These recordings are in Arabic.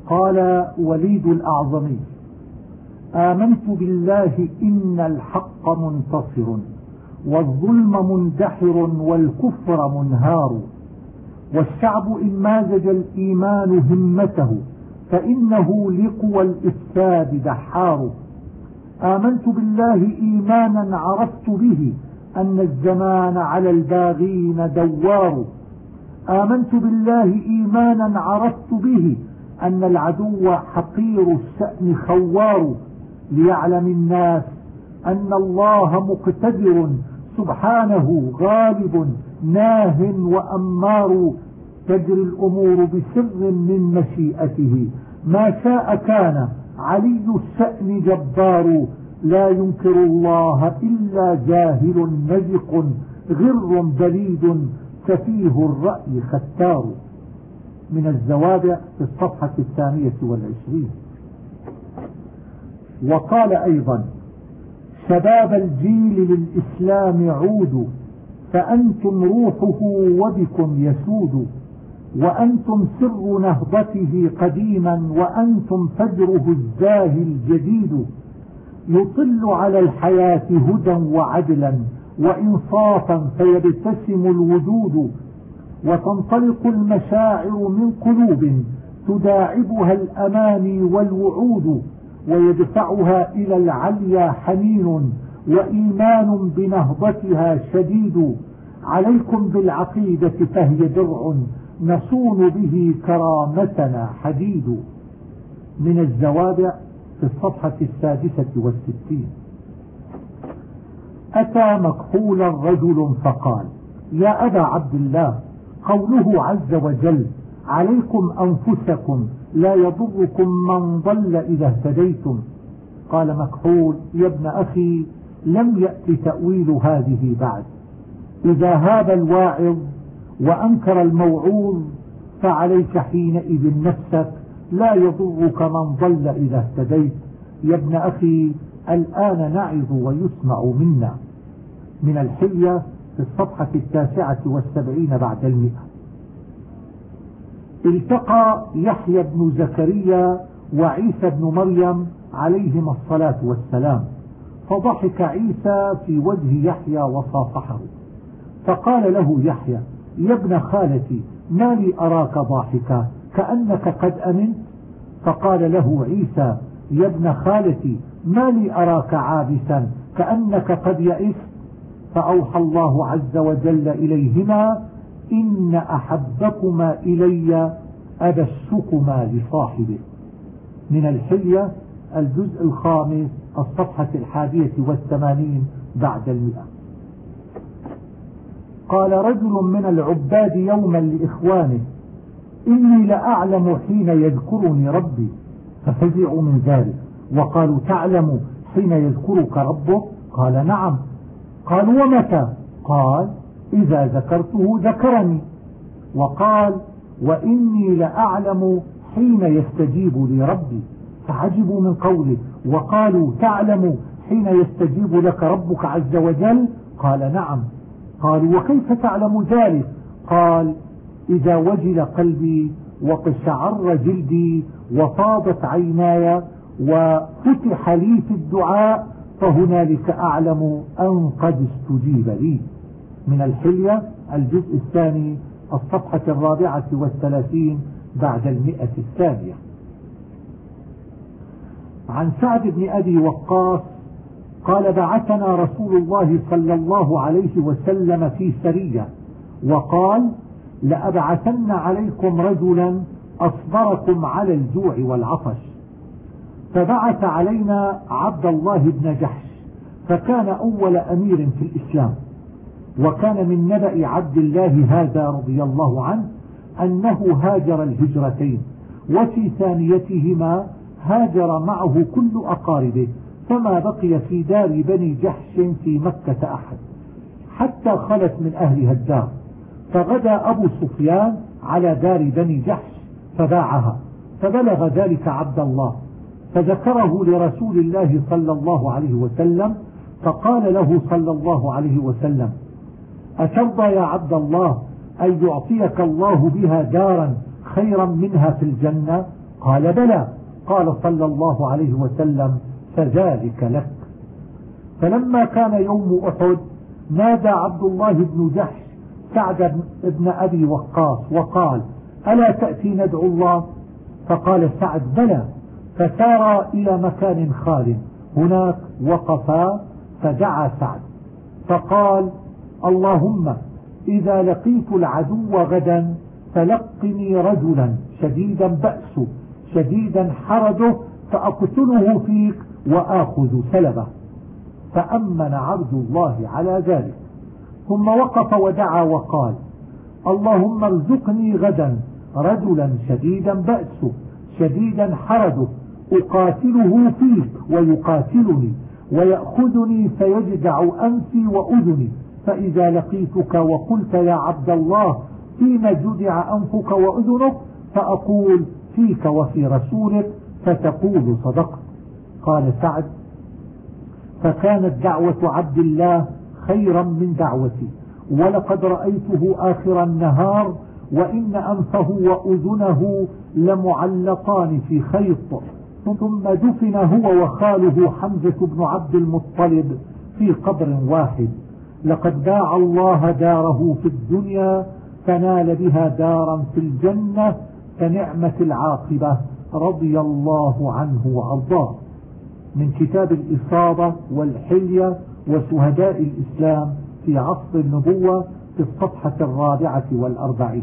قال وليد الأعظمي: آمنت بالله إن الحق منتصر والظلم مندحر والكفر منهار، والشعب إن مازج الإيمان همته فإنه لقوى الإفساد دحار. آمنت بالله إيمانا عرفت به أن الزمان على الباغين دوار. آمنت بالله إيمانا عرفت به أن العدو حقير الشأن خوار. ليعلم الناس أن الله مقتدر سبحانه غالب ناه وأمار. تجري الأمور بسر من مشيئته ما شاء كان علي الشأن جبار. لا ينكر الله إلا جاهل نزق غر بليد سفيه الرأي ختار. من الزوابع في الصفحة 22. وقال أيضا: شباب الجيل للإسلام عودوا فأنتم روحه وبكم يسود، وأنتم سر نهضته قديما وأنتم فجره الزاهي الجديد. يطل على الحياة هدى وعدلا وإنصافا فيبتسم الوجود، وتنطلق المشاعر من قلوب تداعبها الأماني والوعود، ويدفعها إلى العليا حنين وإيمان بنهضتها شديد. عليكم بالعقيدة فهي درع نصون به كرامتنا حديد. من الزوابع في الصفحة 66. أتى مكحولا رجل فقال: يا أبا عبد الله، قوله عز وجل: عليكم أنفسكم لا يضركم من ضل إذا اهتديتم. قال مكحول: يا ابن أخي، لم يأتي تأويل هذه بعد. إذا هاب الواعظ وأنكر الموعوظ فعليك حينئذ نفسك، لا يضرك من ضل إذا اهتديت. يا ابن أخي، الآن نعظ ويسمع منا. من الحلية في الصفحة 79 بعد 100. التقى يحيى بن زكريا وعيسى بن مريم عليهما الصلاة والسلام، فضحك عيسى في وجه يحيى وصافحه، فقال له يحيى: يا ابن خالتي، ما لي أراك ضاحكا كأنك قد أمنت؟ فقال له عيسى: يا ابن خالتي، ما لي أراك عابسا كأنك قد يئست؟ فأوحى الله عز وجل إليهما: إن أحبكما إلي أبشكما لصاحبه. من الحلية الجزء 5 الصفحة 81 بعد 100. قال رجل من العباد يوما لإخوانه: إني لأعلم حين يذكرني ربي، ففزعوا من ذلك وقالوا: تعلم حين يذكرك ربك؟ قال: نعم. قالوا: ومتى؟ قال: إذا ذكرته ذكرني. وقال: وإني لأعلم حين يستجيب لي ربي، فعجبوا من قوله، وقالوا: تعلم حين يستجيب لك ربك عز وجل؟ قال: نعم. قالوا: وكيف تعلم ذلك؟ قال: إذا وجل قلبي وقشعر جلدي وفاضت عيناي وفتح لي في الدعاء فهنالك أعلم أن قد استجيب لي. من الحلية الجزء 2 الصفحة 34 بعد 100 الثانية. عن سعد بن أبي وقاص قال: بعثنا رسول الله صلى الله عليه وسلم في سرية، وقال: لأبعثن عليكم رجلا أصبركم على الجوع والعطش. فبعث علينا عبد الله بن جحش، فكان أول أمير في الإسلام. وكان من نبأ عبد الله هذا رضي الله عنه أنه هاجر الهجرتين، وفي ثانيتهما هاجر معه كل أقاربه، فما بقي في دار بني جحش في مكة أحد حتى خلت من أهلها الدار. فغدا أبو سفيان على دار بني جحش فباعها، فبلغ ذلك عبد الله فذكره لرسول الله صلى الله عليه وسلم، فقال له صلى الله عليه وسلم: أترضى يا عبد الله أن يعطيك الله بها دارا خيرا منها في الجنة؟ قال بلى. قال صلى الله عليه وسلم فذلك لك. فلما كان يوم أحد نادى عبد الله بن جحش سعد بن أبي وقاص وقال ألا تأتي ندعو الله؟ فقال سعد بلى. فسار إلى مكان خال، هناك وقفا فدعا سعد فقال اللهم إذا لقيت العدو غدا فلقني رجلا شديدا بأسه شديدا حرده فأقتله فيك وآخذ سلبه. فأمن عبد الله على ذلك، ثم وقف ودعا وقال اللهم ارزقني غدا رجلا شديدا بأسه شديدا حرده أقاتله فيك ويقاتلني ويأخذني فيجدع أنفي وأذني، فإذا لقيتك وقلت يا عبد الله فيما جدع أنفك وأذنك فأقول فيك وفي رسولك فتقول صدقت. قال سعد فكانت دعوة عبد الله خيرا من دعوتي، ولقد رأيته آخر النهار وإن أنفه وأذنه لمعلقان في خيط، ثم دفن هو وخاله حمزة بن عبد المطلب في قبر واحد. لقد باع الله داره في الدنيا فنال بها دارا في الجنة فنعمة العاقبة، رضي الله عنه وأرضاه. من كتاب الإصابة والحلية وشهداء الإسلام في عصر النبوة في الصفحة 44.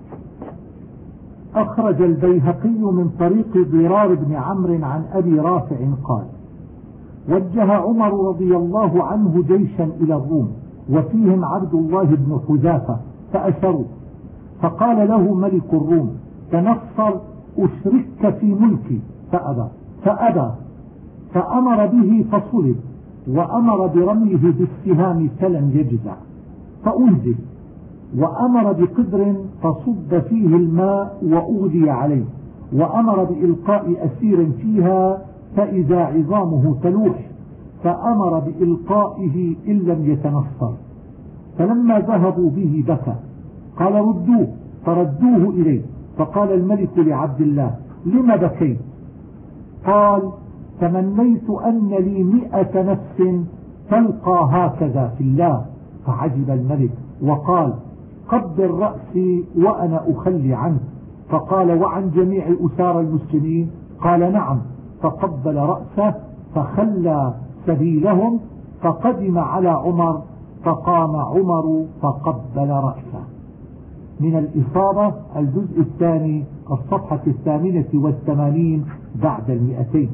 أخرج البيهقي من طريق ضرار بن عمرو عن أبي رافع قال وجه عمر رضي الله عنه جيشا إلى الروم وفيهم عبد الله بن حذافة فأسروا، فقال له ملك الروم تنصر أشرك في ملكي فأبى فأمر به فصلب، وأمر برميه بالسهام فلم يجزع فأنزل، وأمر بقدر فصب فيه الماء وأغلي عليه، وأمر بإلقاء أسير فيها فإذا عظامه تلوح، فأمر بإلقائه إن لم يتنصر. فلما ذهبوا به بكى، قال ردوه، فردوه إليه، فقال الملك لعبد الله لم بكيت؟ قال تمنيت أن لي 100 نفس تلقى هكذا في الله. فعجب الملك وقال قبل رأسي وأنا أخلي عنه. فقال وعن جميع أسار المسلمين؟ قال نعم. فقبل رأسه فخلى سبيلهم، فقدم على عمر فقام عمر فقبل رأسه. من الإصابة الجزء الثاني الصفحة 88 بعد 200.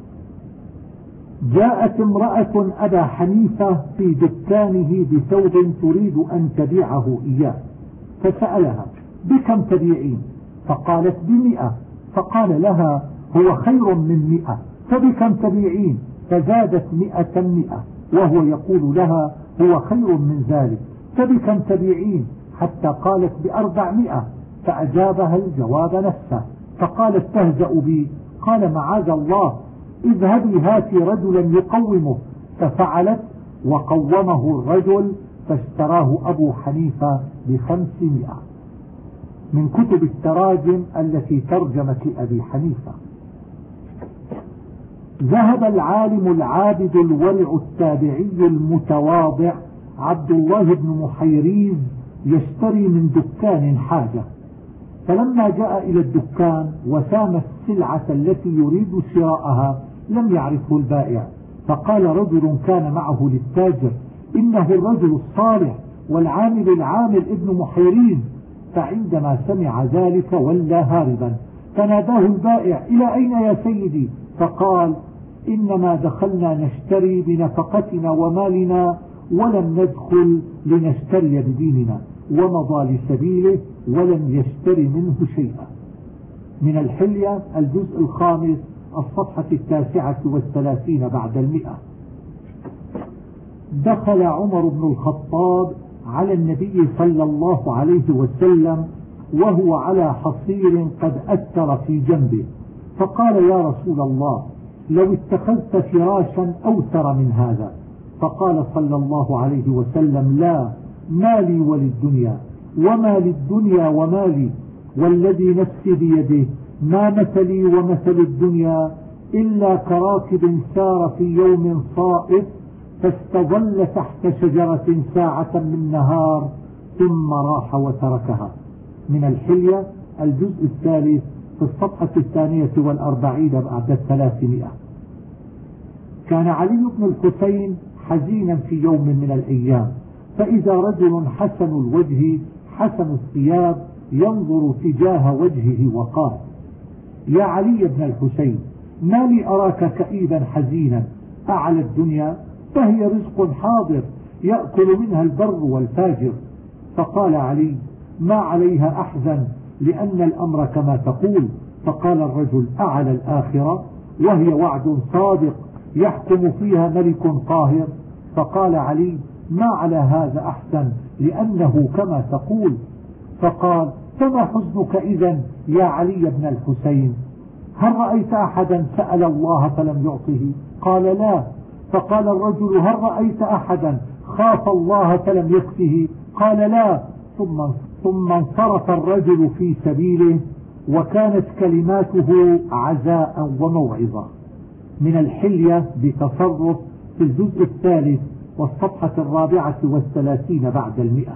جاءت امرأة أبا حنيفة في دكانه بثوب تريد أن تبيعه إياه، فسألها بكم تبيعين؟ فقالت ب100. فقال لها هو خير من 100، فبكم تبيعين؟ فزادت 100 وهو يقول لها هو خير من ذلك، فبكم تبيعين؟ حتى قالت ب400، فأجابها الجواب نفسه. فقالت تهزأ بي؟ قال معاذ الله، اذهبي هاتي رجلا يقومه. ففعلت وقومه الرجل فاشتراه أبو حنيفة ب500. من كتب التراجم التي ترجمت لأبي حنيفة. ذهب العالم العابد الورع التابعي المتواضع عبد الله بن محيريز يشتري من دكان حاجة، فلما جاء إلى الدكان وسام السلعة التي يريد شراءها لم يعرفه البائع، فقال رجل كان معه للتاجر إنه الرجل الصالح والعامل العامل ابن محيريز. فعندما سمع ذلك ولى هاربا، فناداه البائع إلى أين يا سيدي؟ فقال إنما دخلنا نشتري بنفقتنا ومالنا ولم ندخل لنشتري بديننا، ومضى لسبيله ولم يشتري منه شيئا. من الحلية الجزء الخامس الصفحة 39 بعد 100. دخل عمر بن الخطاب على النبي صلى الله عليه وسلم وهو على حصير قد أثر في جنبه، فقال يا رسول الله لو اتخذت فراشا أوثر من هذا. فقال صلى الله عليه وسلم لا، مالي وللدنيا، وما للدنيا ومالي، والذي نفسي بيده ما مثلي ومثل الدنيا إلا كراكب سار في يوم صائف فاستظل تحت شجرة ساعة من نهار ثم راح وتركها. من الحلية الجزء الثالث في الصفحة 42 بعد 300. كان علي بن الحسين حزينا في يوم من الأيام، فإذا رجل حسن الوجه حسن الثياب ينظر تجاه وجهه وقال: يا علي بن الحسين، ما لي أراك كئيبا حزينا؟ أعلى الدنيا فهي رزق حاضر يأكل منها البر والفاجر. فقال علي: ما عليها أحزن، لأن الأمر كما تقول. فقال الرجل: أعلى الآخرة وهي وعد صادق يحكم فيها ملك قاهر. فقال علي: ما على هذا أحسن، لأنه كما تقول. فقال: فما حزنك إذن يا علي بن الحسين؟ هل رأيت أحدا سأل الله فلم يعطه؟ قال: لا. فقال الرجل: هل رأيت أحدا خاف الله فلم يكفه؟ قال: لا. ثم انصرف الرجل في سبيله، وكانت كلماته عزاء وموعظة. من الحلية بتصرف في الجزء الثالث والصفحة 34 بعد 100.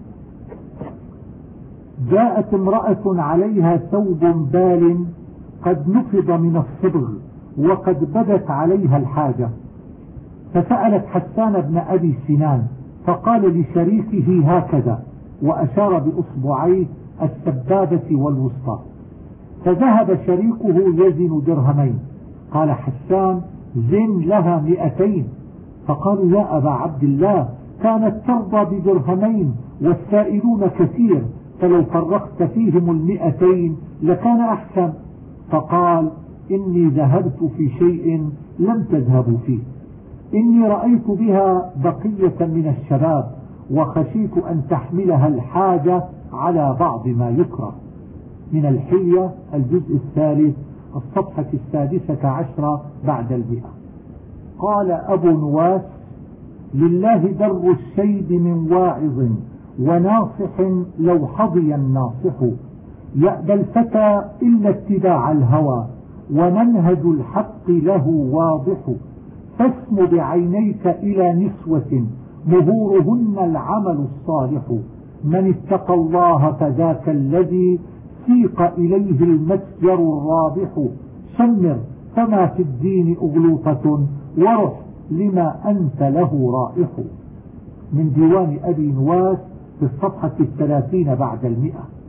جاءت امرأة عليها ثوب بال قد نفض من الصبغ وقد بدت عليها الحاجة، فسألت حسان بن أبي سنان فقال لشريكه هكذا، وأشار بأصبعيه السبابة والوسطى. فذهب شريكه يزن درهمين. قال حسان: زن لها 200. فقالوا: يا أبا عبد الله، كانت ترضى بدرهمين والسائلون كثير، فلو فرقت فيهم 200 لكان أحسن. فقال: إني ذهبت في شيء لم تذهبوا فيه، إني رأيت بها بقية من الشباب وخشيت أن تحملها الحاجة على بعض ما يكره. من الحلية الجزء الثالث الصفحة 16 بعد 100. قال أبو نواس: لله در الشيب من واعظ وناصح لو حظي الناصح، يأبى الفتى إلا اتباع الهوى ومنهج الحق له واضح، فاسم بعينيك إلى نسوة مهورهن العمل الصالح، من اتقى الله فذاك الذي سيق إليه المتجر الرابح، شمر فما في الدين أغلوطة ورح لما أنت له رائح. من ديوان أبي نواس في الصفحة 30 بعد 100.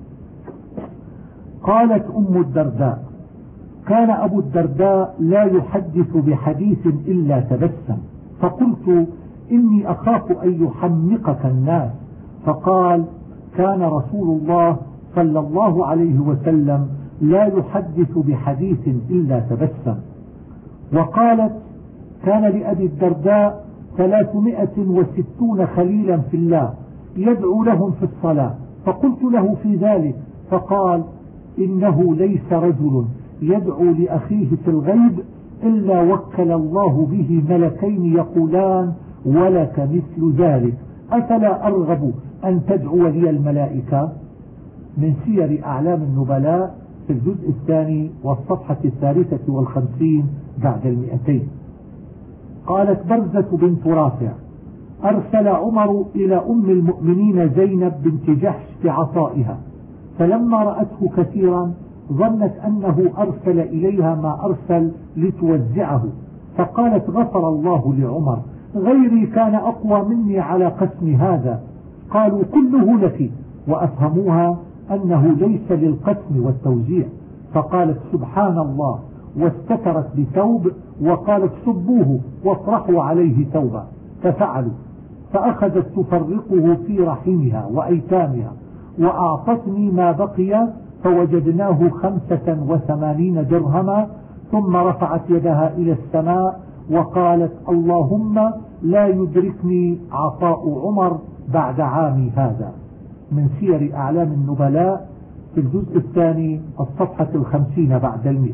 قالت أم الدرداء: كان أبو الدرداء لا يحدث بحديث إلا تبسم، فقلت: إني أخاف أن يحمقك الناس. فقال: كان رسول الله صلى الله عليه وسلم لا يحدث بحديث إلا تبسم. وقالت: كان لأبي الدرداء 360 خليلا في الله يدعو لهم في الصلاة. فقلت له في ذلك، فقال: إنه ليس رجل يدعو لأخيه في الغيب إلا وكل الله به ملكين يقولان: ولك مثل ذلك، أفلا أرغب أن تدعو لي الملائكة. من سير أعلام النبلاء في الجزء الثاني والصفحة 53 بعد 200. قالت برزة بنت رافع: أرسل عمر إلى أم المؤمنين زينب بنت جحش بعطائها، فلما رأته كثيرا ظنت أنه أرسل إليها ما أرسل لتوزعه، فقالت: غفر الله لعمر، غيري كان أقوى مني على قسم هذا. قالوا: كله لك، وأفهموها أنه ليس للقسم والتوزيع. فقالت: سبحان الله، واستترت بثوب وقالت: صبوه واطرحوا عليه ثوبا. ففعلوا، فأخذت تفرقه في رحمها وأيتامها، وأعطتني ما بقي فوجدناه 85 درهما. ثم رفعت يدها إلى السماء وقالت: اللهم لا يدركني عطاء عمر بعد عامي هذا. من سير أعلام النبلاء في الجزء الثاني الصفحة 50 بعد 100.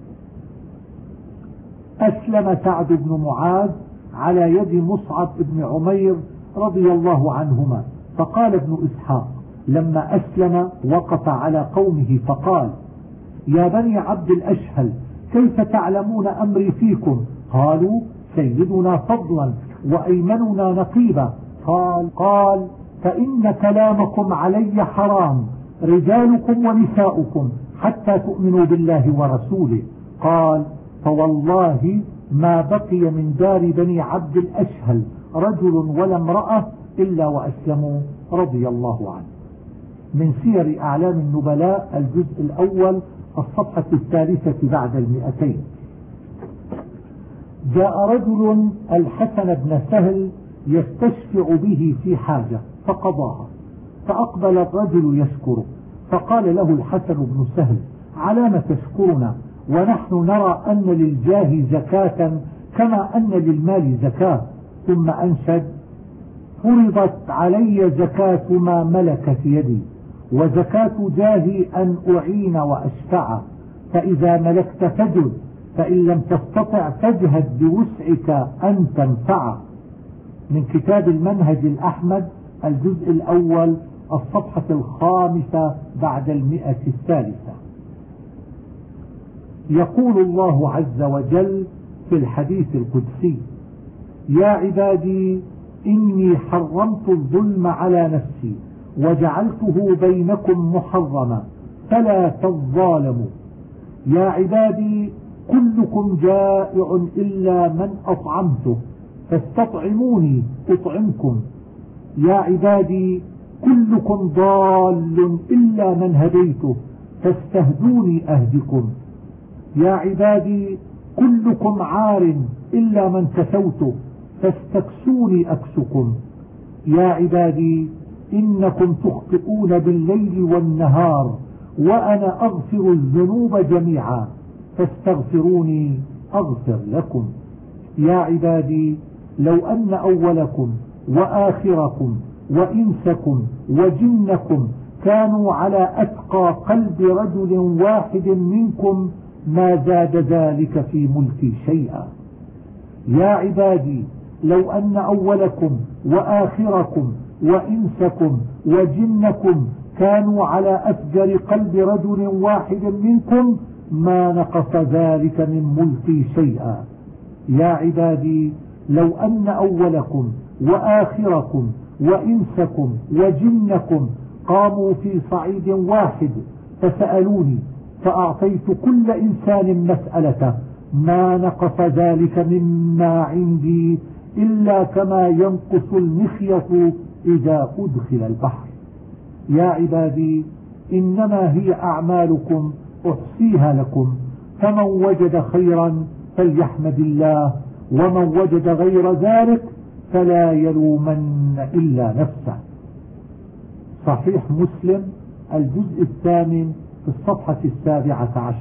أسلم سعد بن معاذ على يد مصعب بن عمير رضي الله عنهما. فقال ابن إسحاق: لما أسلم وقف على قومه فقال: يا بني عبد الأشهل كيف تعلمون أمري فيكم؟ قالوا سيدنا فضلا وأيمننا نقيبا. قال فإن كلامكم علي حرام، رجالكم ونساؤكم، حتى تؤمنوا بالله ورسوله. قال فوالله ما بقي من دار بني عبد الأشهل رجل ولا امرأة إلا وأسلموا رضي الله عنه. من سير أعلام النبلاء الجزء الأول الصفحة 3 بعد 200. جاء رجل الحسن بن سهل يستشفع به في حاجة فقضاها، فأقبل الرجل يشكره، فقال له الحسن بن سهل علام تشكرنا ونحن نرى أن للجاه زكاة كما أن للمال زكاة؟ ثم أنشد فرضت علي زكاة ما ملكت يدي، وزكاة جاهي أن أعين وأشفع، فإذا ملكت فجد، فإن لم تستطع فاجهد بوسعك أن تنفع. من كتاب المنهج الأحمد الجزء الأول الصفحة 5 بعد 100. يقول الله عز وجل في الحديث القدسي يا عبادي إني حرمت الظلم على نفسي وجعلته بينكم محرما فلا تظالموا. يا عبادي كلكم جائع إلا من أطعمته فاستطعموني أطعمكم. يا عبادي كلكم ضال إلا من هديته فاستهدوني أهدكم. يا عبادي كلكم عار إلا من كسوته فاستكسوني أكسكم. يا عبادي إنكم تخطئون بالليل والنهار وأنا أغفر الذنوب جميعا فاستغفروني أغفر لكم. يا عبادي لو أن أولكم وآخركم وإنسكم وجنكم كانوا على أتقى قلب رجل واحد منكم ما زاد ذلك في ملكي شيئا. يا عبادي لو أن أولكم وآخركم وإنسكم وجنكم كانوا على أفجر قلب رجل واحد منكم ما نقص ذلك من ملكي شيئا. يا عبادي لو أن أولكم وآخركم وإنسكم وجنكم قاموا في صعيد واحد فسألوني فأعطيت كل إنسان مسألته ما نقص ذلك مما عندي إلا كما ينقص المخيط إذا أدخل البحر. يا عبادي إنما هي أعمالكم أحصيها لكم، فمن وجد خيرا فليحمد الله، ومن وجد غير ذلك فلا يلومن إلا نفسه. صحيح مسلم الجزء 8 في الصفحة 17.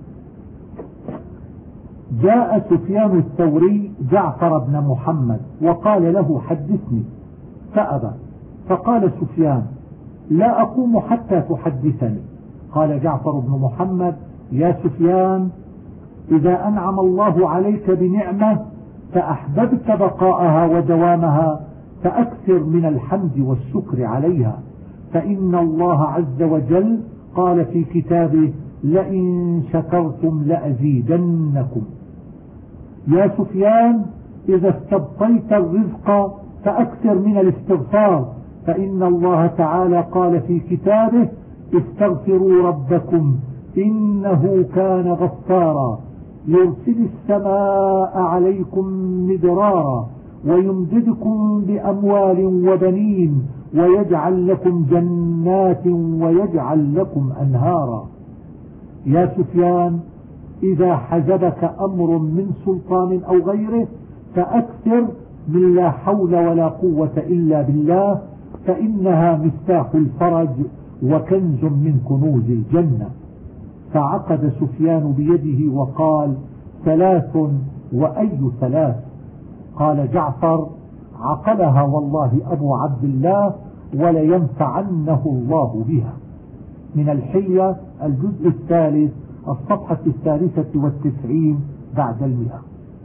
جاء سفيان الثوري جعفر بن محمد وقال له حدثني فأبى، فقال سفيان لا أقوم حتى تحدثني. قال جعفر بن محمد يا سفيان إذا أنعم الله عليك بنعمة فأحببت بقاءها ودوامها فأكثر من الحمد والشكر عليها، فإن الله عز وجل قال في كتابه لئن شكرتم لأزيدنكم. يا سفيان إذا استبقيت الرزق فأكثر من الاستغفار، فإن الله تعالى قال في كتابه استغفروا ربكم إنه كان غفارا يرسل السماء عليكم مدرارا ويمددكم بأموال وبنين ويجعل لكم جنات ويجعل لكم أنهارا. يا سفيان إذا حجبك أمر من سلطان أو غيره فأكثر من لا حول ولا قوة إلا بالله، فإنها مفتاح الفرج وكنز من كنوز الجنة. فعقد سفيان بيده وقال 3 وأي 3؟ قال جعفر عقلها والله أبو عبد الله ولينفعنه الله بها. من الحلية الجزء 3 الصفحة 93 بعد 100.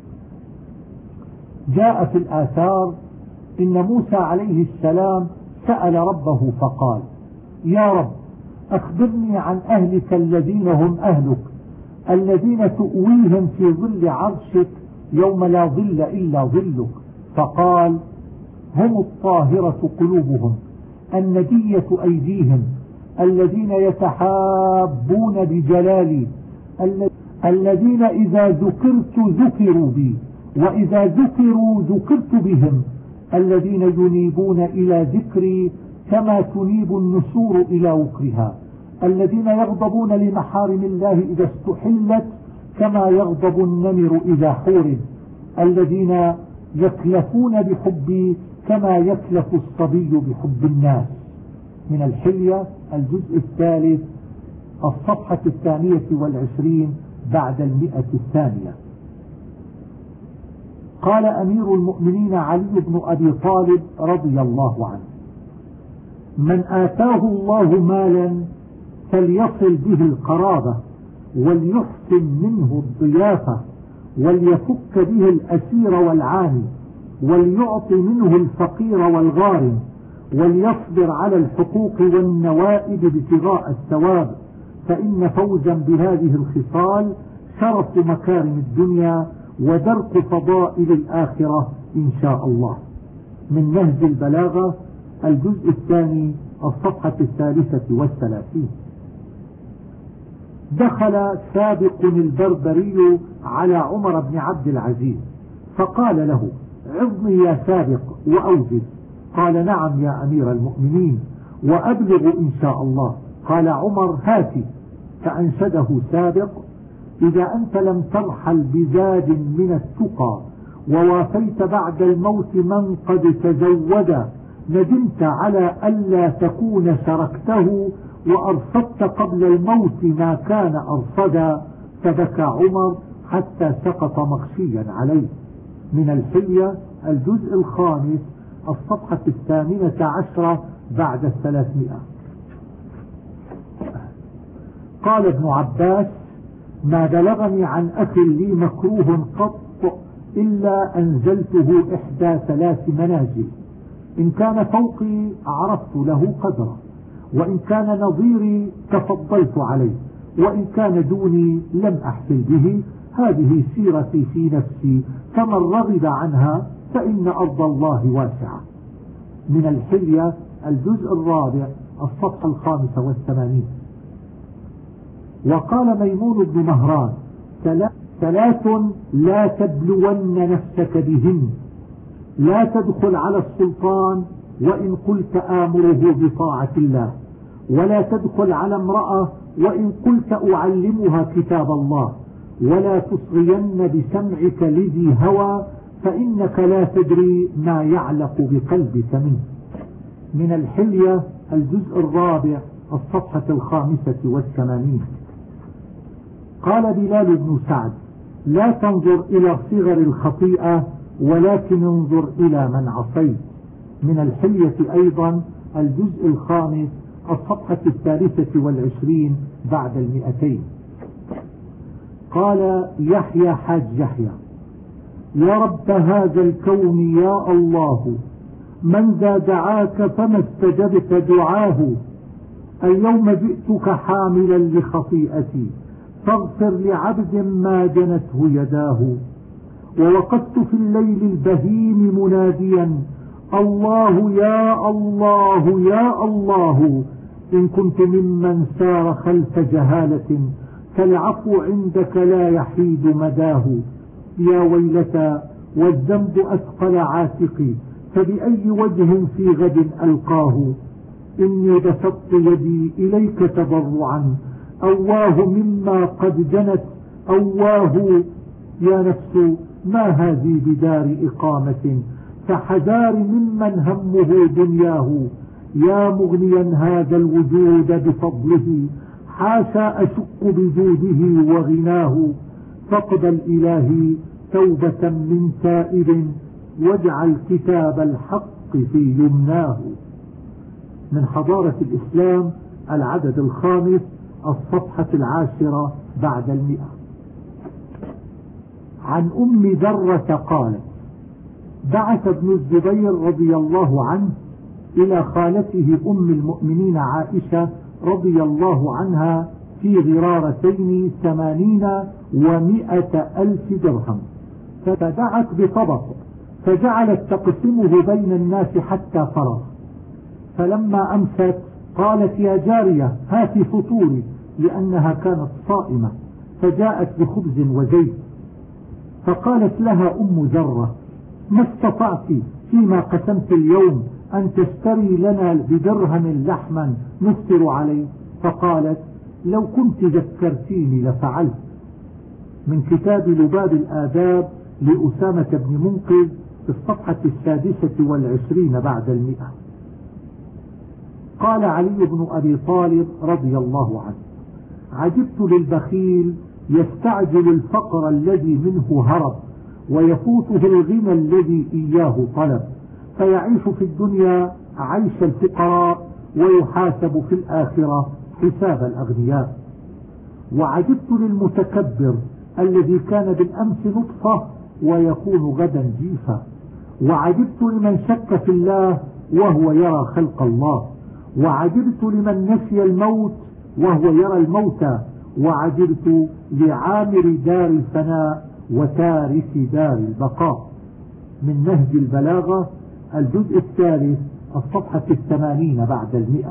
جاء في الآثار إن موسى عليه السلام سأل ربه فقال يا رب أخبرني عن أهلك الذين هم أهلك الذين تؤويهم في ظل عرشك يوم لا ظل إلا ظلك. فقال: هم الطاهرة قلوبهم الندية أيديهم الذين يتحابون بجلالي الذين إذا ذكرت ذكروا بي وإذا ذكروا ذكرت بهم الذين ينيبون إلى ذكري كما تنيب النسور إلى وكرها الذين يغضبون لمحارم الله إذا استحلت كما يغضب النمر إذا حورد الذين يكلفون بحبي كما يكلف الصبي بحب الناس. من الحلية الجزء الثالث الصفحة 22 بعد 100. قال أمير المؤمنين علي بن أبي طالب رضي الله عنه: من آتاه الله مالا فليصل به القرابة وليحسن منه الضيافة وليفك به الأسير والعاني وليعطي منه الفقير والغارم وليصبر على الحقوق والنوائب ابتغاء الثواب، فإن فوزا بهذه الخصال شرف مكارم الدنيا ودرك فضائل الآخرة إن شاء الله. من نهج البلاغة الجزء الثاني الصفحة 33. دخل سابق البربري على عمر بن عبد العزيز فقال له: عظني يا سابق وأوجز. قال: نعم يا أمير المؤمنين وأبلغ إن شاء الله. قال عمر: هاتي. فأنشده سابق: إذا أنت لم ترحل بزاد من التقى ووافيت بعد الموت من قد تزود ندمت على ألا تكون شركته وأرصدت قبل الموت ما كان أرصدا. فبكى عمر حتى سقط مغشيا عليه. من الحلية الجزء الخامس الصفحة 18 بعد 300. قال ابن عباس: ما بلغني عن أخ لي مكروه قط إلا أنزلته 3 منازل، إن كان فوقي عرفت له قدره، وإن كان نظيري تفضلت عليه، وإن كان دوني لم أحفل به. هذه سيرتي في نفسي، فمن رغب عنها فإن أرض الله واسعة. من الحلية الجزء الرابع الصفحة 85. وقال ميمون بن مهران: 3 لا تبلون نفسك بهن: لا تدخل على السلطان وإن قلت آمره بطاعة الله، ولا تدخل على امرأة وإن قلت أعلمها كتاب الله، ولا تصغين بسمعك لذي هوى فإنك لا تدري ما يعلق بقلبك منه. من الحلية الجزء الرابع الصفحة 85. قال بلال بن سعد: لا تنظر إلى صغر الخطيئة ولكن انظر إلى من عصيت. من الحلية أيضا الجزء الخامس الصفحة 23 بعد 200. قال يحيى حاج يحيى: يا رب هذا الكون يا الله، من ذا دعاك فما استجبت دعاه، اليوم جئتك حاملا لخطيئتي فاغفر لعبد ما جنته يداه. ووقفت في الليل البهيم مناديا: الله يا الله يا الله، إن كنت ممن سار خلف جهالة فالعفو عندك لا يحيد مداه. يا ويلتى والذنب أثقل عاتقي، فبأي وجه في غد ألقاه. إني بسطت يدي إليك تضرعا، أواه مما قد جنت أواه. يا نفس ما هذه بدار إقامة، فحذار ممن همه دنياه. يا مغنيا هذا الوجود بفضله، حاشا أشك بجوده وغناه. فاقبل إلهي توبة من تائب، واجعل كتاب الحق في يمناه. من حضارة الإسلام العدد الخامس الصفحة 10 بعد 100. عن أم ذرة قالت: بعث ابن الزبير رضي الله عنه إلى خالته أم المؤمنين عائشة رضي الله عنها في غرارتين 80 و100 ألف درهم، فدعت بطبق فجعلت تقسمه بين الناس حتى فرغ. فلما أمست قالت يا جارية هاتي فطوري، لأنها كانت صائمة، فجاءت بخبز وزيت. فقالت لها أم ذرة ما استطعت فيما قسمت اليوم أن تشتري لنا بدرهم لحما نفطر عليه؟ فقالت لو كنت ذكرتيني لفعلت. من كتاب لباب الآداب لأسامة بن منقذ في الصفحة 26 بعد 100. قال علي بن أبي طالب رضي الله عنه عجبت للبخيل يستعجل الفقر الذي منه هرب، ويفوته الغنى الذي إياه طلب، فيعيش في الدنيا عيش الفقراء ويحاسب في الآخرة حساب الأغنياء. وعجبت للمتكبر الذي كان بالأمس نطفة ويكون غدا جيفا. وعجبت لمن شك في الله وهو يرى خلق الله. وعجبت لمن نسي الموت وهو يرى الموتى. وعجبت لعامر دار الفناء وتارك دار البقاء. من نهج البلاغة الجزء الثالث الصفحة 80 بعد 100.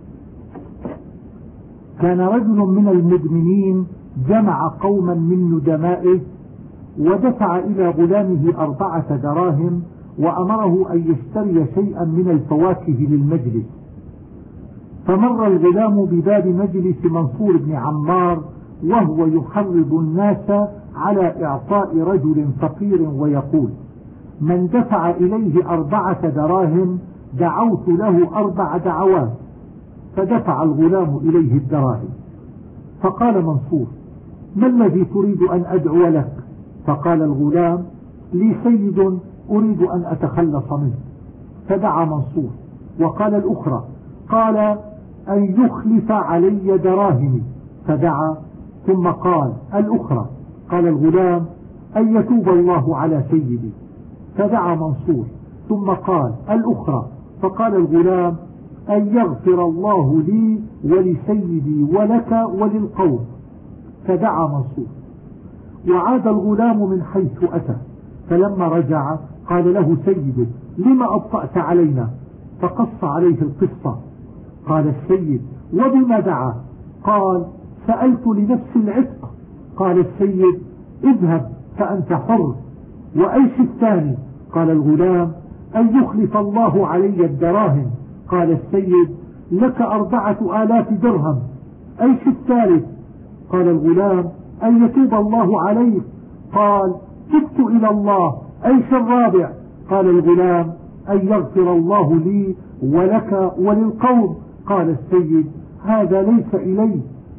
كان رجل من المدمنين جمع قوما من ندمائه ودفع إلى غلامه 4 دراهم وأمره أن يشتري شيئا من الفواكه للمجلس. فمر الغلام بباب مجلس منصور بن عمار وهو يحرض الناس على إعطاء رجل فقير ويقول من دفع إليه 4 دراهم دعوت له 4 دعوات. فدفع الغلام إليه الدراهم. فقال منصور ما الذي تريد أن أدعو لك؟ فقال الغلام لي سيد أريد أن أتخلص منه. فدعا منصور. وقال الأخرى قال أن يخلف علي دراهمي. فدعا. ثم قال الأخرى قال الغلام أن يتوب الله على سيدي. فدعا منصور. ثم قال الأخرى. فقال الغلام أن يغفر الله لي ولسيدي ولك وللقوم. فدعا منصور. وعاد الغلام من حيث أتى. فلما رجع قال له سيده لما أبطأت علينا؟ فقص عليه القصة. قال السيد وبما دعا؟ قال سألت لنفس العتق. قال السيد اذهب فأنت حر. وأيش الثاني؟ قال الغلام أن يخلف الله علي الدراهم. قال السيد لك 4000 درهم. أيش الثالث؟ قال الغلام أن يتوب الله عليك. قال تبت إلى الله. أيش الرابع؟ قال الغلام أن يغفر الله لي ولك وللقوم. قال السيد هذا ليس إلي.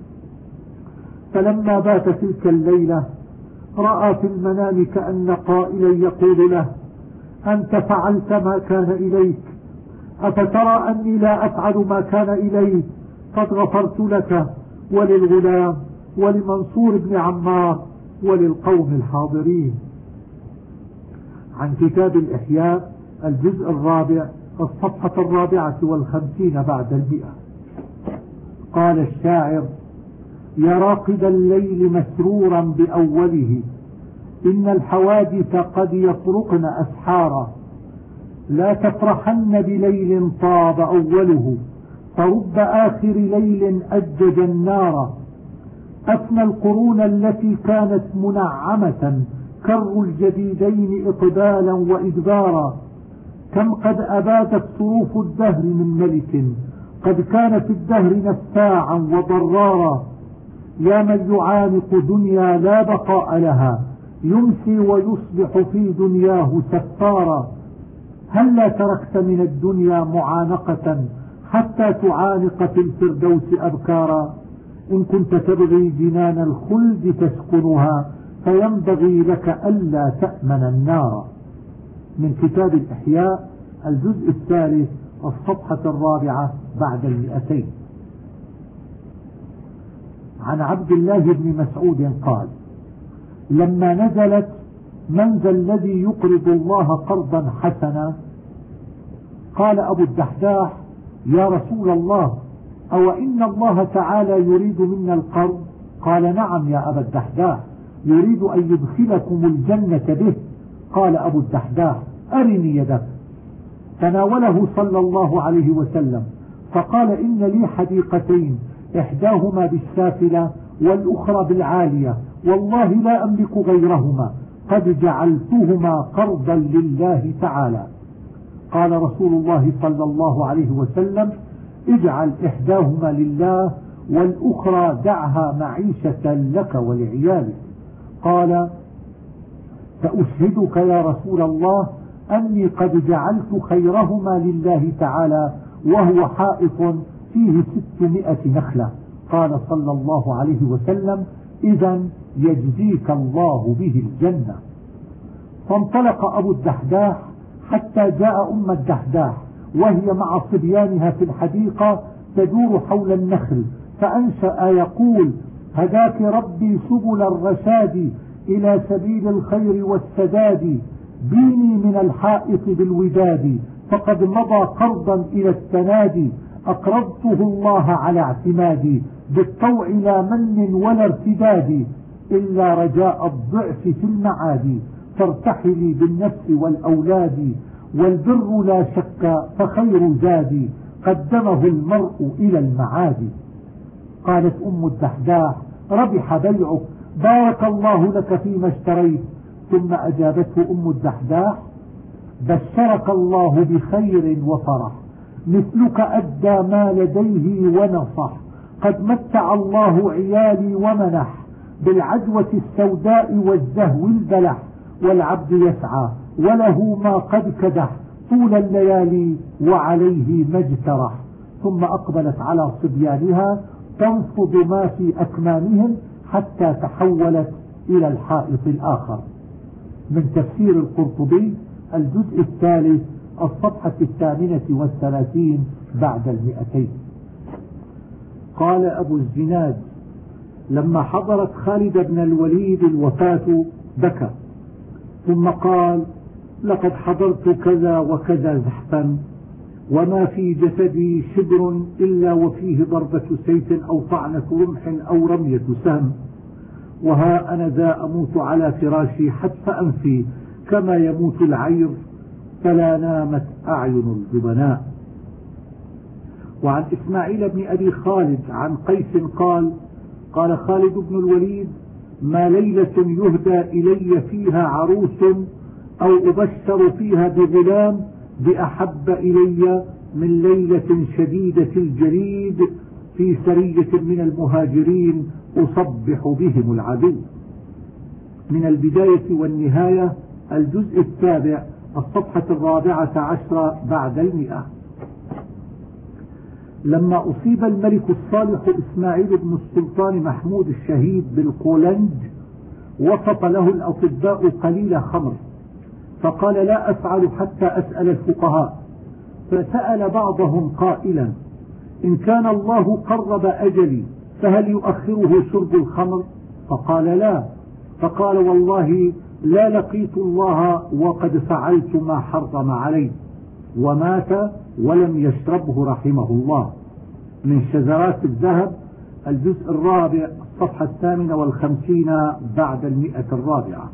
فلما بات تلك الليلة رأى في المنام كأن قائلا يقول له أنت فعلت ما كان إليك، أفترى أني لا أفعل ما كان إليك؟ قد غفرت لك وللغلام ولمنصور بن عمار وللقوم الحاضرين. عن كتاب الإحياء الجزء 4 الصفحة 54 بعد 100. قال الشاعر يا راقد الليل مسرورا بأوله إن الحوادث قد يطرقن أسحارا. لا تفرحن بليل طاب أوله فرب آخر ليل أجج النار. أفنى القرون التي كانت منعمة كر الجديدين إقبالا وإدبارا. كم قد أبادت صروف الدهر من ملك قد كان في الدهر نفاعا وضرارا. يا من يعانق دنيا لا بقاء لها يمسي ويصبح في دنياه سفارا. هل لا تركت من الدنيا معانقة حتى تعانق في الفردوس أبكارا؟ إن كنت تبغي جنان الخلد تسكنها فينبغي لك ألا تأمن النار. من كتاب الإحياء الجزء 3 الصفحة 4 بعد 200. عن عبد الله بن مسعود قال لما نزلت من ذا الذي يقرض الله قرضا حسنا؟ قال أبو الدحداح يا رسول الله أو إن الله تعالى يريد منا القرض؟ قال نعم يا أبا الدحداح، يريد أن يدخلكم الجنة به. قال أبو الدحداح أرني يدك. تناوله صلى الله عليه وسلم فقال إن لي حديقتين، إحداهما بالسافلة والأخرى بالعالية، والله لا أملك غيرهما، قد جعلتهما قرضا لله تعالى. قال رسول الله صلى الله عليه وسلم اجعل إحداهما لله والأخرى دعها معيشة لك ولعيالك. قال فأشهدك يا رسول الله أني قد جعلت خيرهما لله تعالى وهو حائط فيه 600 نخلة. قال صلى الله عليه وسلم إذن يجزيك الله به الجنة. فانطلق أبو الدحداح حتى جاء أم الدحداح وهي مع صبيانها في الحديقة تدور حول النخل، فأنشأ يقول هداك ربي سبل الرشاد إلى سبيل الخير والسداد، بيني من الحائط بالوداد، فقد مضى قرضا إلى التنادي، أقرضته الله على اعتمادي، بالطوع لا من ولا ارتداد، إلا رجاء الضعف في المعاد، فارتحلي بالنفس والأولاد، والبر لا شك فخير زاد، قدمه المرء إلى المعاد. قالت أم الدحداح ربح بيعك، بارك الله لك فيما اشتريت. ثم أجابته أم الدحداح بشرك الله بخير وفرح، مثلك أدى ما لديه ونصح، قد متع الله عيالي ومنح، بالعجوة السوداء والزهو البلح، والعبد يسعى وله ما قد كدح، طول الليالي وعليه ما اجترح. ثم أقبلت على صبيانها تنفض ما في أكمامهم حتى تحولت إلى الحائط الآخر. من تفسير القرطبي الجزء الثالث الصفحة 38 بعد 200. قال أبو الزناد لما حضرت خالد بن الوليد الوفاة بكى، ثم قال لقد حضرت كذا وكذا زحفا، وما في جسدي شبر إلا وفيه ضربة سيف أو طعنة رمح أو رمية سهم، وها أنا ذا أموت على فراشي حتف أنفي كما يموت العير، فلا نامت أعين الجبناء. وعن إسماعيل بن أبي خالد عن قيس قال قال خالد بن الوليد ما ليلة يهدى إلي فيها عروس أو أبشر فيها بغلام بأحب إلي من ليلة شديدة الجليد في سرية من المهاجرين أصبح بهم العدو. من البداية والنهاية الجزء السابع الصفحة 14 بعد 100. لما أصيب الملك الصالح إسماعيل بن السلطان محمود الشهيد بالقولنج وسط له الأطباء قليل خمر، فقال لا أفعل حتى أسأل الفقهاء، فسأل بعضهم قائلا إن كان الله قرب أجلي فهل يؤخره شرب الخمر؟ فقال لا، فقال والله لا لقيت الله وقد فعلت ما حرم علي، ومات ولم يشربه رحمه الله. من شذرات الذهب الجزء الرابع الصفحة 58 بعد 100.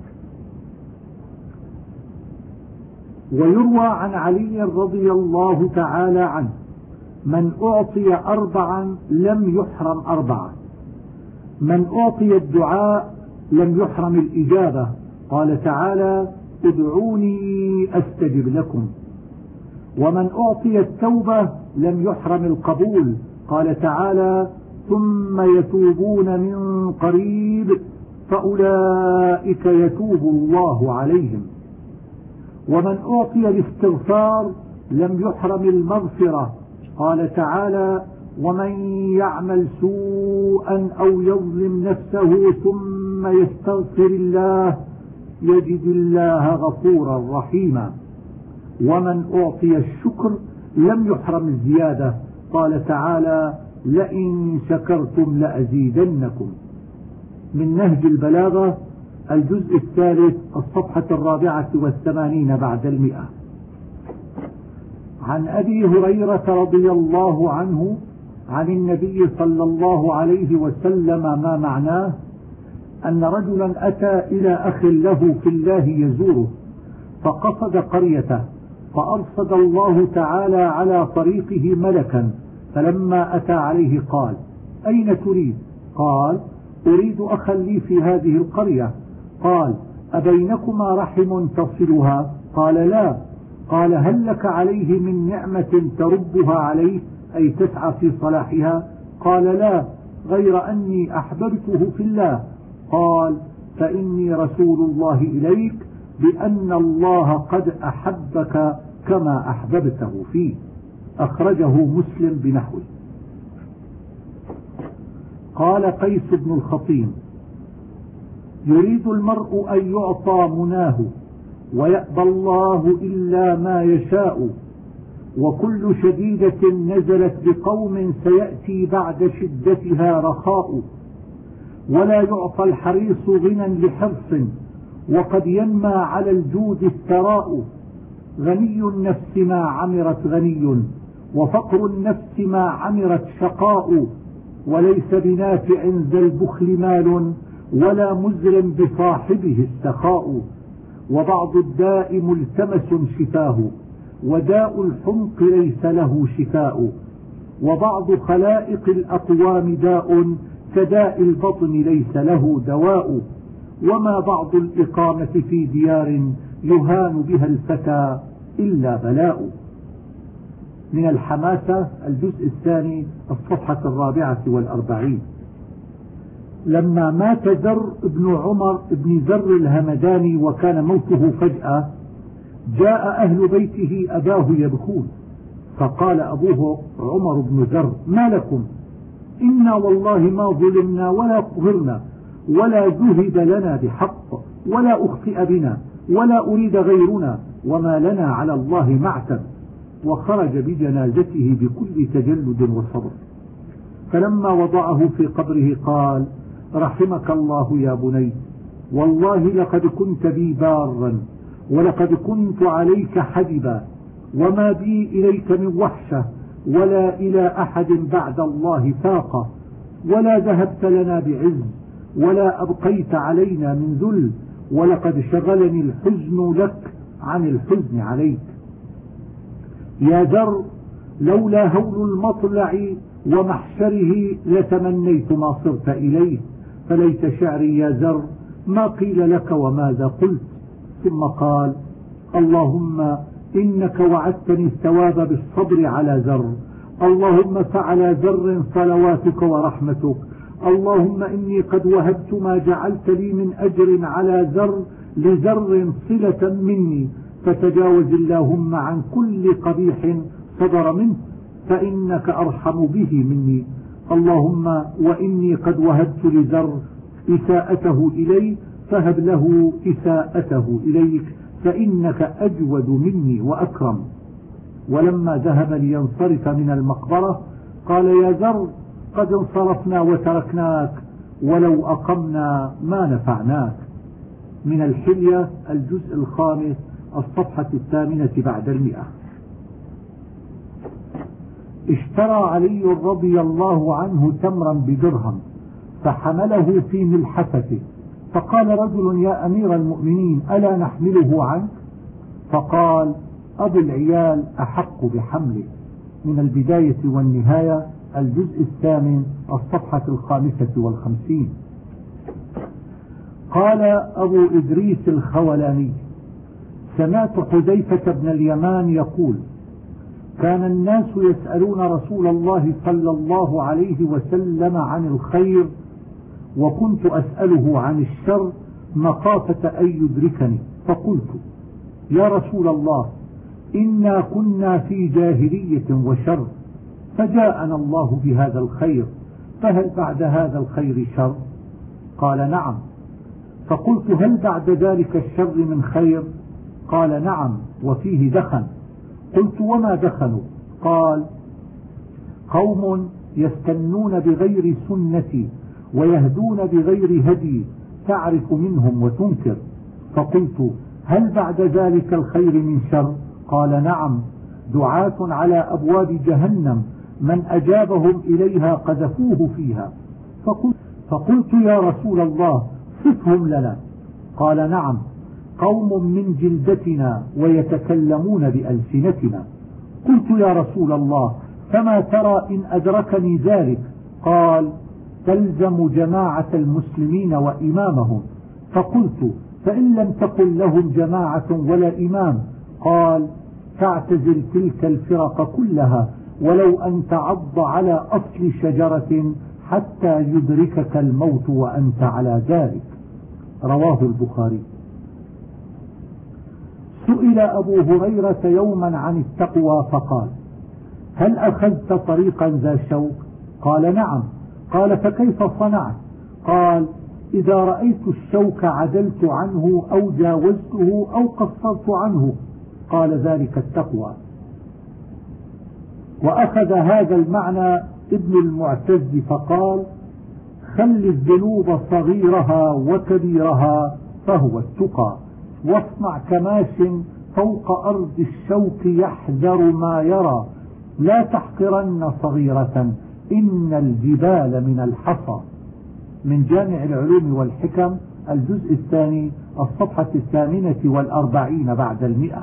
ويروى عن علي رضي الله تعالى عنه من أعطي 4 لم يحرم 4، من أعطي الدعاء لم يحرم الإجابة، قال تعالى ادعوني أستجب لكم، ومن أعطي التوبة لم يحرم القبول، قال تعالى ثم يتوبون من قريب فأولئك يتوب الله عليهم، ومن أعطي الاستغفار لم يحرم المغفرة، قال تعالى ومن يعمل سوءا أو يظلم نفسه ثم يستغفر الله يجد الله غفورا رحيما، ومن أعطي الشكر لم يحرم الزيادة، قال تعالى لئن شكرتم لأزيدنكم. من نهج البلاغة الجزء الثالث الصفحة 84 بعد 100. عن أبي هريرة رضي الله عنه عن النبي صلى الله عليه وسلم ما معناه أن رجلا أتى إلى أخ له في الله يزوره فقصد قريته، فأرصد الله تعالى على طريقه ملكا، فلما أتى عليه قال: أين تريد؟ قال: أريد أخا لي في هذه القرية. قال: أبينكما رحم تصلها؟ قال: لا. قال: هل لك عليه من نعمة تردها عليه، أي تسعى في صلاحها؟ قال: لا، غير أني أحببته في الله. قال: فإني رسول الله إليك بأن الله قد أحبك كما أحببته فيه. أخرجه مسلم بنحوه. قال قيس بن الخطيم: يريد المرء أن يعطى مناه ويأبى الله إلا ما يشاء، وكل شديدة نزلت بقوم سيأتي بعد شدتها رخاء، ولا يعطى الحريص غنى لحرص، وقد ينمى على الجود الثراء. غني النفس ما عمرت غني، وفقر النفس ما عمرت شقاء، وليس بنافع ذا البخل مال، ولا مزر بصاحبه السخاء. وبعض الداء ملتمس شفاه، وداء الحمق ليس له شفاء. وبعض خلائق الأقوام داء، كداء البطن ليس له دواء. وما بعض الإقامة في ديار يهان بها الفتى إلا بلاء. من الحماسة، الجزء الثاني، الصفحة 44. لما مات زر بن عمر بن زر الهمداني وكان موته فجأة، جاء أهل بيته أباه يبكون، فقال أبوه عمر بن زر: ما لكم؟ إنا والله ما ظلمنا ولا قهرنا، ولا جهد لنا بحق، ولا أخطئ بنا، ولا أريد غيرنا، وما لنا على الله معتب. وخرج بجنازته بكل تجلد وصبر. فلما وضعه في قبره قال: رحمك الله يا بني، والله لقد كنت بي بارا، ولقد كنت عليك حجبا، وما بي إليك من وحشة، ولا إلى أحد بعد الله فاقة، ولا ذهبت لنا بعز، ولا أبقيت علينا من ذل، ولقد شغلني الحزن لك عن الحزن عليك. يا ذر، لولا هول المطلع ومحشره لتمنيت ما صرت إليه، فليت شعري يا ذر ما قيل لك وماذا قلت. ثم قال: اللهم إنك وعدتني الثواب بالصبر على ذر، اللهم فعلى ذر صلواتك ورحمتك، اللهم إني قد وهبت ما جعلت لي من أجر على ذر لذر صلة مني، فتجاوز اللهم عن كل قبيح صدر منه، فإنك أرحم به مني. اللهم وإني قد وهبت لذر إساءته إلي، فهب له إساءته إليك، فإنك أجود مني وأكرم. ولما ذهب لينصرف من المقبرة قال: يا ذر، قد انصرفنا وتركناك، ولو أقمنا ما نفعناك. من الحلية، الجزء الخامس، الصفحة 8 بعد 100. اشترى علي رضي الله عنه تمرا بدرهم، فحمله في ملحفته، فقال رجل: يا أمير المؤمنين، ألا نحمله عنك؟ فقال: أبو العيال أحق بحمله. من البداية والنهاية، الجزء الثامن، الصفحة 55. قال أبو إدريس الخولاني: سمعت حذيفة بن اليمان يقول: كان الناس يسألون رسول الله صلى الله عليه وسلم عن الخير، وكنت أسأله عن الشر مخافة أن يدركني، فقلت: يا رسول الله، إنا كنا في جاهلية وشر، فجاءنا الله بهذا الخير، فهل بعد هذا الخير شر؟ قال: نعم. فقلت: هل بعد ذلك الشر من خير؟ قال: نعم، وفيه دخن. قلت: وما دخنوا؟ قال: قوم يستنون بغير سنتي ويهدون بغير هدي، تعرف منهم وتنكر. فقلت: هل بعد ذلك الخير من شر؟ قال: نعم، دعاة على أبواب جهنم من أجابهم إليها قذفوه فيها. فقلت يا رسول الله صفهم لنا. قال نعم، قوم من جلدتنا ويتكلمون بألسنتنا. قلت يا رسول الله فما ترى إن أدركني ذلك؟ قال تلزم جماعة المسلمين وإمامهم. فقلت فإن لم تكن لهم جماعة ولا إمام؟ قال تعتزل تلك الفرق كلها ولو أن تعض على أصل شجرة حتى يدركك الموت وأنت على ذلك. رواه البخاري. سئل أبو هريرة يوما عن التقوى فقال هل أخذت طريقا ذا شوك؟ قال نعم. قال فكيف صنعت؟ قال إذا رأيت الشوك عدلت عنه أو جاوزته أو قصرت عنه. قال ذلك التقوى. وأخذ هذا المعنى ابن المعتز فقال خل الذنوب صغيرها وكبيرها فهو التقى، واصنع كماش فوق أرض الشوك يحذر ما يرى، لا تحقرن صغيرة إن الجبال من الحصى. من جامع العلوم والحكم الجزء الثاني الصفحة 48 بعد 100.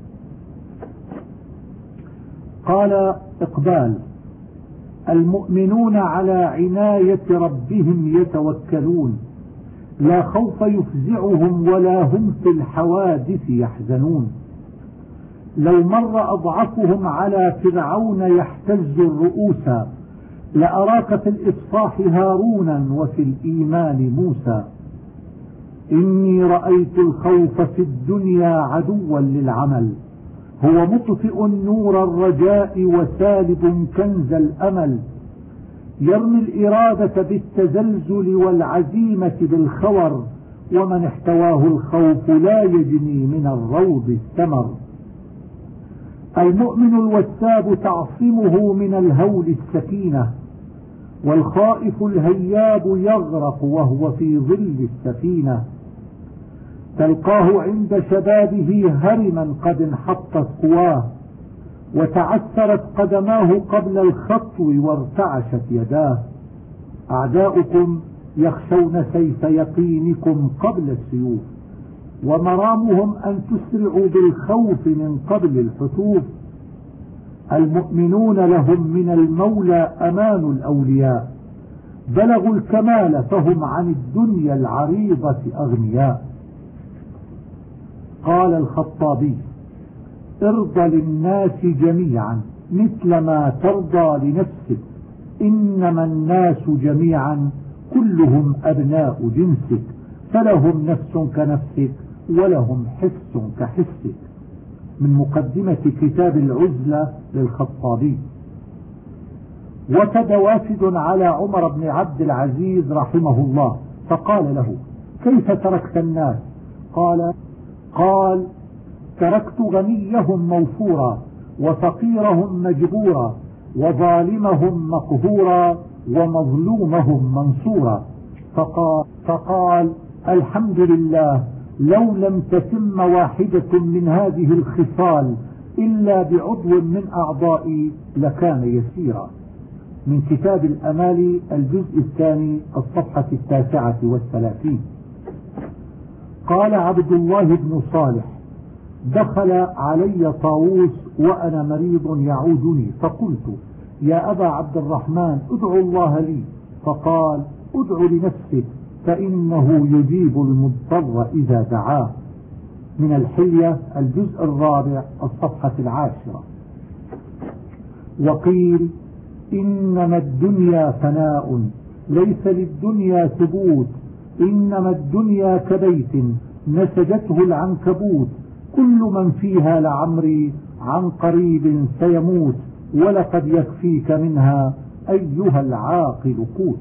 قال إقبال المؤمنون على عناية ربهم يتوكلون، لا خوف يفزعهم ولا هم في الحوادث يحزنون. لو مر أضعفهم على فرعون يحتز الرؤوس، لأراك في الإفصاح هارونا وفي الإيمان موسى. إني رأيت الخوف في الدنيا عدوا للعمل، هو مطفئ نور الرجاء وسالب كنز الأمل. يرمي الإرادة بالتزلزل والعزيمة بالخور، ومن احتواه الخوف لا يجني من الروض الثمر. المؤمن الوثاب تعصمه من الهول السكينة، والخائف الهياب يغرق وهو في ظل السفينة. تلقاه عند شبابه هرما قد انحطت قواه، وتعثرت قدماه قبل الخطو وارتعشت يداه. أعداؤكم يخشون سيف يقينكم قبل السيوف، ومرامهم أن تسرعوا بالخوف من قبل الحتوف. المؤمنون لهم من المولى أمان الأولياء، بلغوا الكمال فهم عن الدنيا العريضة أغنياء. قال الخطابي ارضى للناس جميعا مثل ما ترضى لنفسك، إنما الناس جميعا كلهم أبناء جنسك، فلهم نفس كنفسك ولهم حس كحسك. من مقدمة كتاب العزلة للخطابي. وفد وافد على عمر بن عبد العزيز رحمه الله فقال له كيف تركت الناس؟ قال تركت غنيهم موفورا وفقيرهم مجبورا وظالمهم مقهورا ومظلومهم منصورا. فقال الحمد لله، لو لم تتم واحدة من هذه الخصال إلا بعضو من أعضائي لكان يسيرا. من كتاب الأمال الجزء الثاني الصفحة 39. قال عبد الله بن صالح دخل علي طاووس وأنا مريض يعودني، فقلت يا أبا عبد الرحمن ادعو الله لي. فقال ادع لنفسك فإنه يجيب المضطر إذا دعاه. من الحلية الجزء الرابع الصفحة 10. وقيل إنما الدنيا فناء ليس للدنيا ثبوت، إنما الدنيا كبيت نسجته العنكبوت، كل من فيها لعمري عن قريب سيموت، ولقد يكفيك منها أيها العاقل قوت.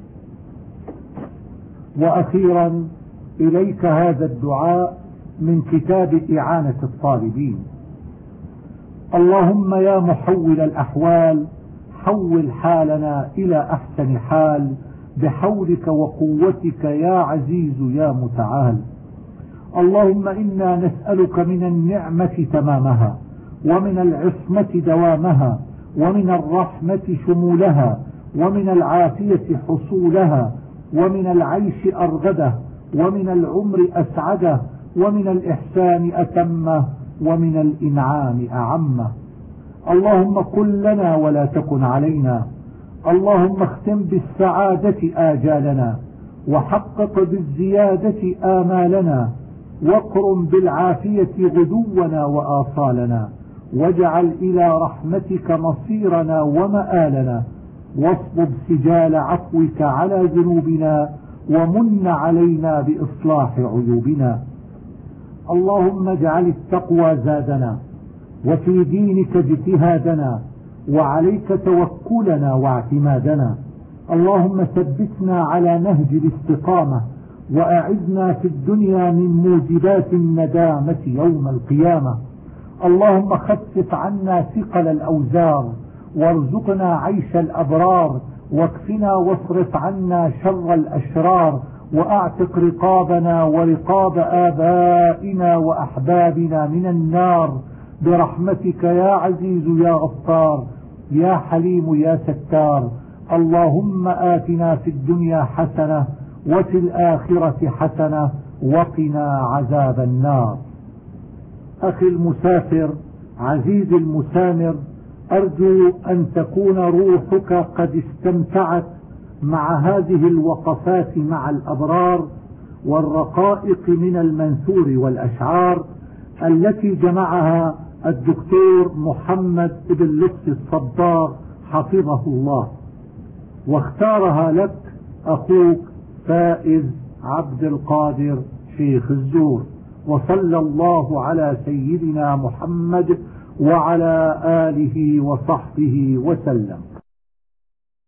وأخيرا إليك هذا الدعاء من كتاب إعانة الطالبين. اللهم يا محول الأحوال حول حالنا إلى أحسن حال بحولك وقوتك يا عزيز يا متعال. اللهم إنا نسألك من النعمة تمامها ومن العصمة دوامها ومن الرحمة شمولها، ومن العافية حصولها، ومن العيش أرغده، ومن العمر أسعده، ومن الإحسان أتمه، ومن الإنعام أعمه. اللهم كن لنا ولا تكن علينا، اللهم اختم بالسعادة آجالنا، وحقق بالزيادة آمالنا، واقرم بالعافية غدونا وآصالنا، واجعل إلى رحمتك مصيرنا ومآلنا، واصبب سجال عفوك على ذنوبنا، ومن علينا بإصلاح عيوبنا. اللهم اجعل التقوى زادنا، وفي دينك اجتهادنا، وعليك توكلنا واعتمادنا. اللهم ثبتنا على نهج الاستقامة، وأعذنا في الدنيا من موجبات الندامة يوم القيامة. اللهم خفف عنا ثقل الأوزار، وارزقنا عيش الأبرار، واكفنا واصرف عنا شر الأشرار، وأعتق رقابنا ورقاب آبائنا وأحبابنا من النار برحمتك يا عزيز يا غفار يا حليم يا ستار. اللهم آتنا في الدنيا حسنة وفي الآخرة حسنة وقنا عذاب النار. أخي المسافر عزيز المسامر، أرجو أن تكون روحك قد استمتعت مع هذه الوقفات مع الأبرار والرقائق من المنثور والأشعار التي جمعها الدكتور محمد بن لطفي الصباغ حفظه الله، واختارها لك أخوك فائز عبد القادر شيخ الزور. وصلى الله على سيدنا محمد وعلى آله وصحبه وسلم.